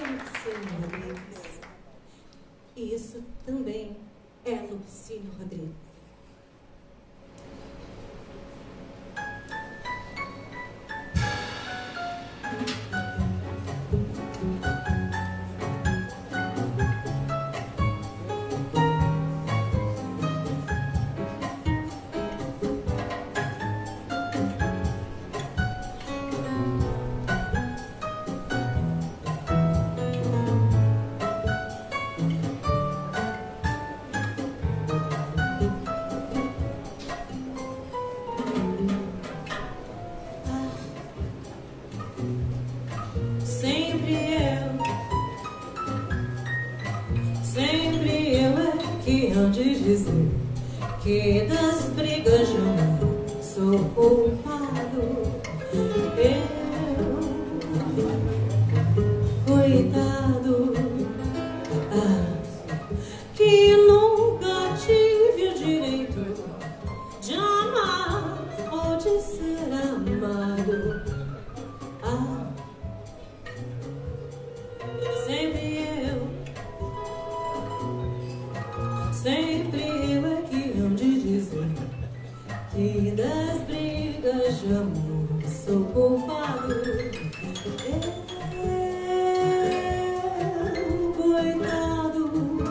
Lupicínio Rodrigues. E isso também é Lupicínio Rodrigues. Sempre eu é que hão de dizer que das brigas de amor sou culpado. Eu, coitado, que nunca tive o direito de amar ou de ser amado. Sempre eu é que hão de dizer que das brigas de amor sou culpado. Eu, coitado,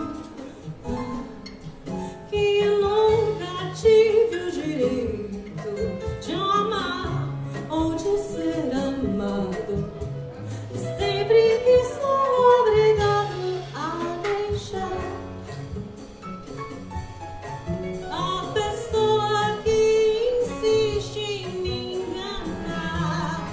que nunca tive o direito de amar ou de ser amado. Sempre que sou obrigado a deixar a pessoa que insiste em me enganar.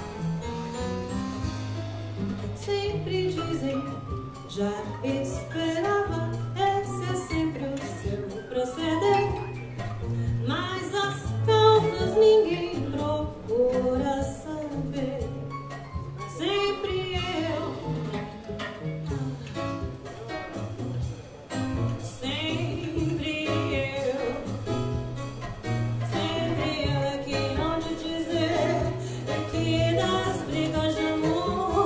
Sempre dizem, já esperava, esse é sempre o seu proceder. Mas as causas ninguém procura saber. Sempre eu, sempre eu é que hão de dizer que das brigas de amor